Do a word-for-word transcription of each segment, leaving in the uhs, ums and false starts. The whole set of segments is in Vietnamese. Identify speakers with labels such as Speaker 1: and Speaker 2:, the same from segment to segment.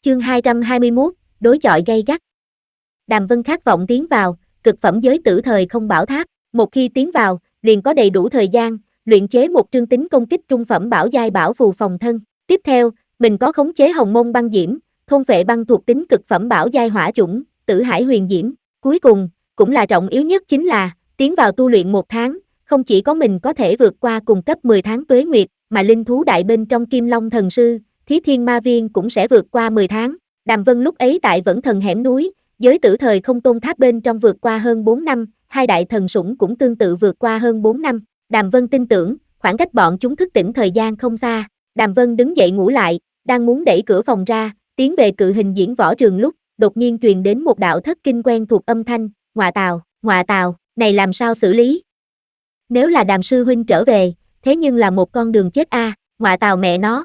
Speaker 1: Chương hai trăm hai mươi mốt, đối chọi gay gắt. Đàm Vân khát vọng tiến vào, cực phẩm giới tử thời không bảo tháp, một khi tiến vào, liền có đầy đủ thời gian, luyện chế một trương tính công kích trung phẩm bảo giai bảo phù phòng thân. Tiếp theo, mình có khống chế hồng môn băng diễm, thôn phệ băng thuộc tính cực phẩm bảo giai hỏa chủng, tử hải huyền diễm. Cuối cùng, cũng là trọng yếu nhất chính là, tiến vào tu luyện một tháng, không chỉ có mình có thể vượt qua cùng cấp mười tháng tuế nguyệt, mà linh thú đại bên trong Kim Long thần sư, Thí Thiên Ma Viên cũng sẽ vượt qua mười tháng. Đàm Vân lúc ấy tại Vẫn Thần hẻm núi, giới tử thời không tôn tháp bên trong vượt qua hơn bốn năm, hai đại thần sủng cũng tương tự vượt qua hơn bốn năm. Đàm Vân tin tưởng, khoảng cách bọn chúng thức tỉnh thời gian không xa. Đàm Vân đứng dậy ngủ lại, đang muốn đẩy cửa phòng ra, tiến về cự hình diễn võ trường lúc, đột nhiên truyền đến một đạo thất kinh quen thuộc âm thanh, ngọa tào, ngọa tào, này làm sao xử lý? Nếu là Đàm sư huynh trở về, thế nhưng là một con đường chết a, à, ngọa tào mẹ nó.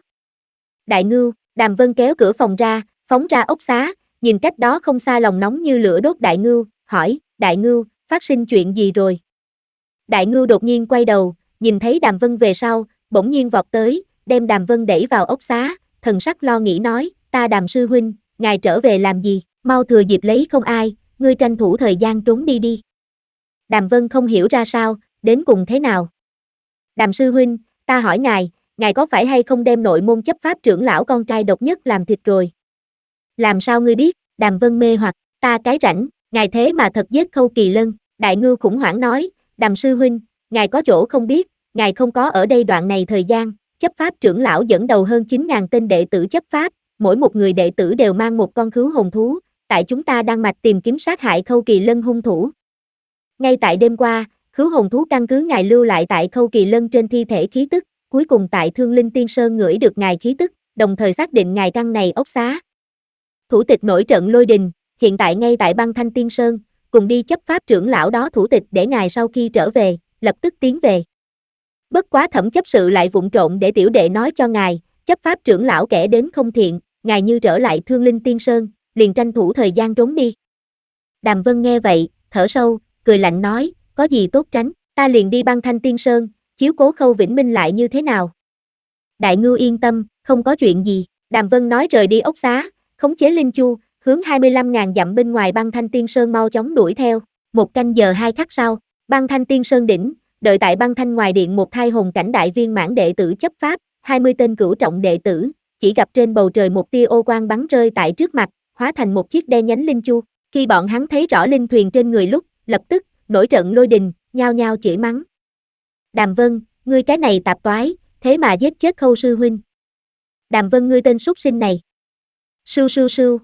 Speaker 1: Đại ngưu, Đàm Vân kéo cửa phòng ra, phóng ra ốc xá, nhìn cách đó không xa lòng nóng như lửa đốt Đại ngưu, hỏi, Đại ngưu, phát sinh chuyện gì rồi? Đại ngưu đột nhiên quay đầu, nhìn thấy Đàm Vân về sau, bỗng nhiên vọt tới, đem Đàm Vân đẩy vào ốc xá, thần sắc lo nghĩ nói, ta Đàm sư huynh, ngài trở về làm gì, mau thừa dịp lấy không ai, ngươi tranh thủ thời gian trốn đi đi. Đàm Vân không hiểu ra sao, đến cùng thế nào? Đàm sư huynh, ta hỏi ngài, ngài có phải hay không đem nội môn chấp pháp trưởng lão con trai độc nhất làm thịt rồi? Làm sao ngươi biết? Đàm Vân mê hoặc, ta cái rảnh, ngài thế mà thật giết Khâu Kỳ Lân. Đại ngưu khủng hoảng nói, Đàm sư huynh, ngài có chỗ không biết, ngài không có ở đây đoạn này thời gian, chấp pháp trưởng lão dẫn đầu hơn chín nghìn tên đệ tử chấp pháp, mỗi một người đệ tử đều mang một con khứu hồn thú, tại chúng ta đang mạch tìm kiếm sát hại Khâu Kỳ Lân hung thủ. Ngay tại đêm qua, khứu hồn thú căn cứ ngài lưu lại tại Khâu Kỳ Lân trên thi thể khí tức, cuối cùng tại Thương Linh Tiên Sơn ngửi được ngài khí tức, đồng thời xác định ngài căn này ốc xá. Thủ tịch nổi trận lôi đình, hiện tại ngay tại Băng Thanh Tiên Sơn, cùng đi chấp pháp trưởng lão đó thủ tịch để ngài sau khi trở về, lập tức tiến về. Bất quá thẩm chấp sự lại vụng trộn để tiểu đệ nói cho ngài, chấp pháp trưởng lão kẻ đến không thiện, ngài như trở lại Thương Linh Tiên Sơn, liền tranh thủ thời gian trốn đi. Đàm Vân nghe vậy, thở sâu, cười lạnh nói, có gì tốt tránh, ta liền đi Băng Thanh Tiên Sơn, chiếu cố Khâu Vĩnh Minh lại như thế nào? Đại ngưu yên tâm, không có chuyện gì, Đàm Vân nói rời đi ốc xá, khống chế Linh Chu, hướng hai mươi lăm nghìn dặm bên ngoài Băng Thanh Tiên Sơn mau chóng đuổi theo, một canh giờ hai khắc sau, Băng Thanh Tiên Sơn đỉnh, đợi tại Băng Thanh ngoài điện một thai hồn cảnh đại viên mãn đệ tử chấp pháp, hai mươi tên cửu trọng đệ tử, chỉ gặp trên bầu trời một tia ô quang bắn rơi tại trước mặt, hóa thành một chiếc đen nhánh linh chu, khi bọn hắn thấy rõ linh thuyền trên người lúc, lập tức, nổi trận lôi đình, nhao nhao chửi mắng. Đàm Vân, ngươi cái này tạp toái, thế mà giết chết Khâu sư huynh. Đàm Vân ngươi tên súc sinh này. Sưu sưu sưu.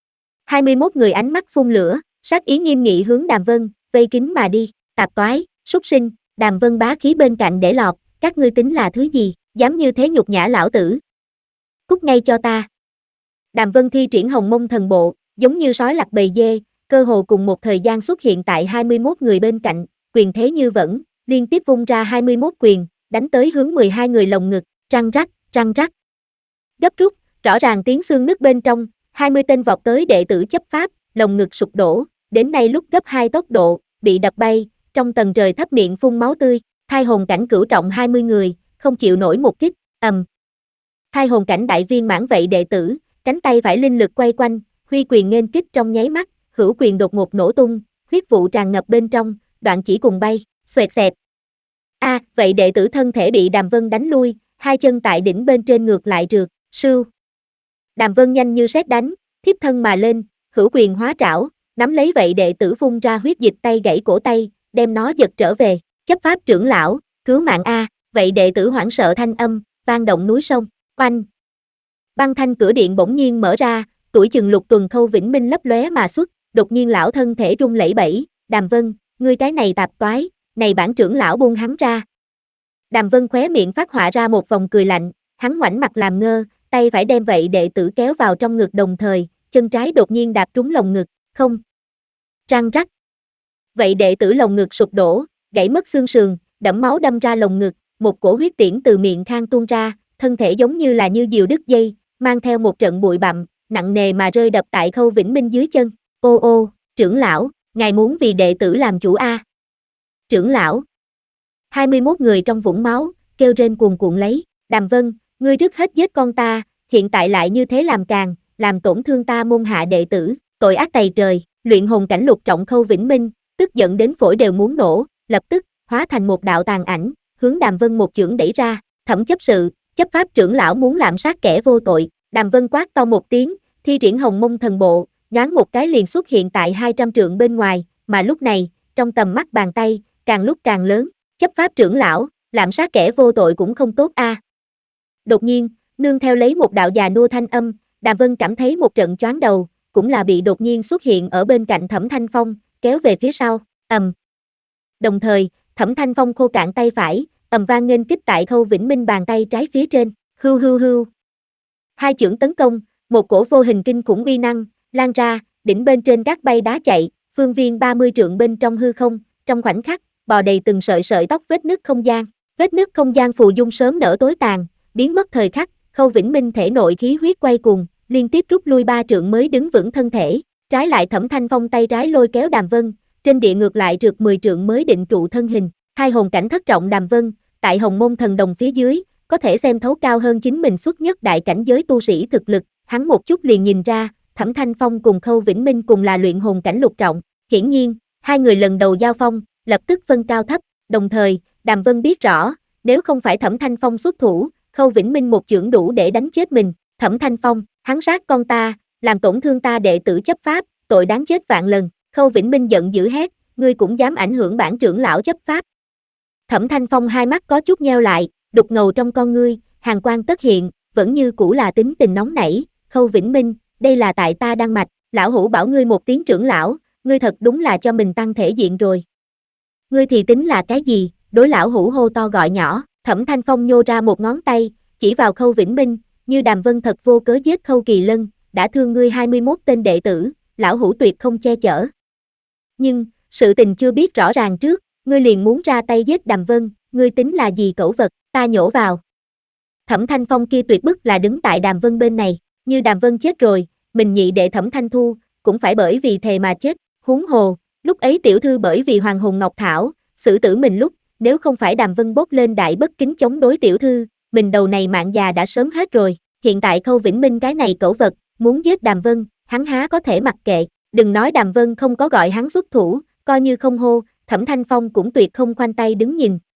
Speaker 1: hai mươi mốt người ánh mắt phun lửa, sát ý nghiêm nghị hướng Đàm Vân, vây kín mà đi, tạp toái, súc sinh, Đàm Vân bá khí bên cạnh để lọt, các ngươi tính là thứ gì, dám như thế nhục nhã lão tử. Cút ngay cho ta. Đàm Vân thi triển hồng mông thần bộ, giống như sói lặt bầy dê, cơ hồ cùng một thời gian xuất hiện tại hai mươi mốt người bên cạnh, quyền thế như vẫn, liên tiếp vung ra hai mươi mốt quyền, đánh tới hướng mười hai người lồng ngực, răng rắc, răng rắc. Gấp rút, rõ ràng tiếng xương nứt bên trong, hai mươi tên vọt tới đệ tử chấp pháp, lồng ngực sụp đổ, đến nay lúc gấp hai tốc độ, bị đập bay, trong tầng trời thấp miệng phun máu tươi, thai hồn cảnh cửu trọng hai mươi người, không chịu nổi một kích, ầm. Thai hồn cảnh đại viên mãn vậy đệ tử, cánh tay phải linh lực quay quanh, huy quyền nghênh kích trong nháy mắt, hữu quyền đột ngột nổ tung, huyết vụ tràn ngập bên trong, đoạn chỉ cùng bay, xoẹt xẹt. A, à, vậy đệ tử thân thể bị Đàm Vân đánh lui, hai chân tại đỉnh bên trên ngược lại trượt, sưu. Đàm Vân nhanh như sét đánh, thiếp thân mà lên, hữu quyền hóa trảo, nắm lấy vậy đệ tử phun ra huyết dịch tay gãy cổ tay, đem nó giật trở về, chấp pháp trưởng lão, cứu mạng a, vậy đệ tử hoảng sợ thanh âm, vang động núi sông, oanh. Băng Thanh cửa điện bỗng nhiên mở ra, tuổi chừng lục tuần Khâu Vĩnh Minh lấp lóe mà xuất, đột nhiên lão thân thể rung lẩy bẩy, Đàm Vân, ngươi cái này tạp toái, này bản trưởng lão buông hắn ra. Đàm Vân khóe miệng phát họa ra một vòng cười lạnh, hắn ngoảnh mặt làm ngơ, tay phải đem vậy đệ tử kéo vào trong ngực đồng thời, chân trái đột nhiên đạp trúng lồng ngực, không. Răng rắc. Vậy đệ tử lồng ngực sụp đổ, gãy mất xương sườn, đẫm máu đâm ra lồng ngực, một cổ huyết tiễn từ miệng khang tuôn ra, thân thể giống như là như diều đứt dây, mang theo một trận bụi bặm, nặng nề mà rơi đập tại Khâu Vĩnh Minh dưới chân. Ô ô, trưởng lão, ngài muốn vì đệ tử làm chủ a? Trưởng lão. hai mươi mốt người trong vũng máu, kêu rên cuồn cuộn lấy, Đàm Vân, ngươi trước hết giết con ta, hiện tại lại như thế làm càn, làm tổn thương ta môn hạ đệ tử, tội ác tày trời, luyện hồn cảnh lục trọng Khâu Vĩnh Minh, tức giận đến phổi đều muốn nổ, lập tức, hóa thành một đạo tàn ảnh, hướng Đàm Vân một chưởng đẩy ra, Thẩm chấp sự, chấp pháp trưởng lão muốn lạm sát kẻ vô tội, Đàm Vân quát to một tiếng, thi triển Hồng Mông thần bộ, nhoáng một cái liền xuất hiện tại hai trăm trượng bên ngoài, mà lúc này, trong tầm mắt bàn tay, càng lúc càng lớn, chấp pháp trưởng lão, lạm sát kẻ vô tội cũng không tốt a. À. Đột nhiên, nương theo lấy một đạo già nua thanh âm, Đàm Vân cảm thấy một trận choáng đầu, cũng là bị đột nhiên xuất hiện ở bên cạnh Thẩm Thanh Phong, kéo về phía sau, ầm. Đồng thời, Thẩm Thanh Phong khô cạn tay phải, ầm vang nghênh kích tại Khâu Vĩnh Minh bàn tay trái phía trên, hưu hưu hưu. Hai chưởng tấn công, một cổ vô hình kinh khủng uy năng lan ra, đỉnh bên trên các bay đá chạy, phương viên ba mươi trượng bên trong hư không, trong khoảnh khắc, bò đầy từng sợi sợi tóc vết nứt không gian, vết nứt không gian phù dung sớm nở tối tàn, biến mất thời khắc, Khâu Vĩnh Minh thể nội khí huyết quay cuồng, liên tiếp rút lui ba trượng mới đứng vững thân thể, trái lại Thẩm Thanh Phong tay trái lôi kéo Đàm Vân, trên địa ngược lại trượt mười trượng mới định trụ thân hình, hai hồn cảnh thất trọng Đàm Vân, tại Hồng Mông thần đồng phía dưới, có thể xem thấu cao hơn chính mình xuất nhất đại cảnh giới tu sĩ thực lực, hắn một chút liền nhìn ra, Thẩm Thanh Phong cùng Khâu Vĩnh Minh cùng là luyện hồn cảnh lục trọng, hiển nhiên, hai người lần đầu giao phong, lập tức phân cao thấp, đồng thời, Đàm Vân biết rõ, nếu không phải Thẩm Thanh Phong xuất thủ, Khâu Vĩnh Minh một chưởng đủ để đánh chết mình, Thẩm Thanh Phong, hắn sát con ta, làm tổn thương ta đệ tử chấp pháp, tội đáng chết vạn lần, Khâu Vĩnh Minh giận dữ hét, ngươi cũng dám ảnh hưởng bản trưởng lão chấp pháp. Thẩm Thanh Phong hai mắt có chút nheo lại, đục ngầu trong con ngươi, hàn quang tất hiện, vẫn như cũ là tính tình nóng nảy, Khâu Vĩnh Minh, đây là tại ta đăng mạch, lão hủ bảo ngươi một tiếng trưởng lão, ngươi thật đúng là cho mình tăng thể diện rồi. Ngươi thì tính là cái gì, đối lão hủ hô to gọi nhỏ, Thẩm Thanh Phong nhô ra một ngón tay, chỉ vào Khâu Vĩnh Minh, như Đàm Vân thật vô cớ giết Khâu Kỳ Lân, đã thương ngươi hai mươi mốt tên đệ tử, lão hủ tuyệt không che chở. Nhưng, sự tình chưa biết rõ ràng trước, ngươi liền muốn ra tay giết Đàm Vân, ngươi tính là gì cẩu vật, ta nhổ vào. Thẩm Thanh Phong kia tuyệt bức là đứng tại Đàm Vân bên này, như Đàm Vân chết rồi, mình nhị đệ Thẩm Thanh Thu, cũng phải bởi vì thề mà chết, huống hồ, lúc ấy tiểu thư bởi vì Hoàng Hồn Ngọc Thảo, xử tử mình lúc, nếu không phải Đàm Vân bốc lên đại bất kính chống đối tiểu thư, mình đầu này mạng già đã sớm hết rồi, hiện tại Khâu Vĩnh Minh cái này cẩu vật, muốn giết Đàm Vân, hắn há có thể mặc kệ, đừng nói Đàm Vân không có gọi hắn xuất thủ, coi như không hô, Thẩm Thanh Phong cũng tuyệt không khoanh tay đứng nhìn,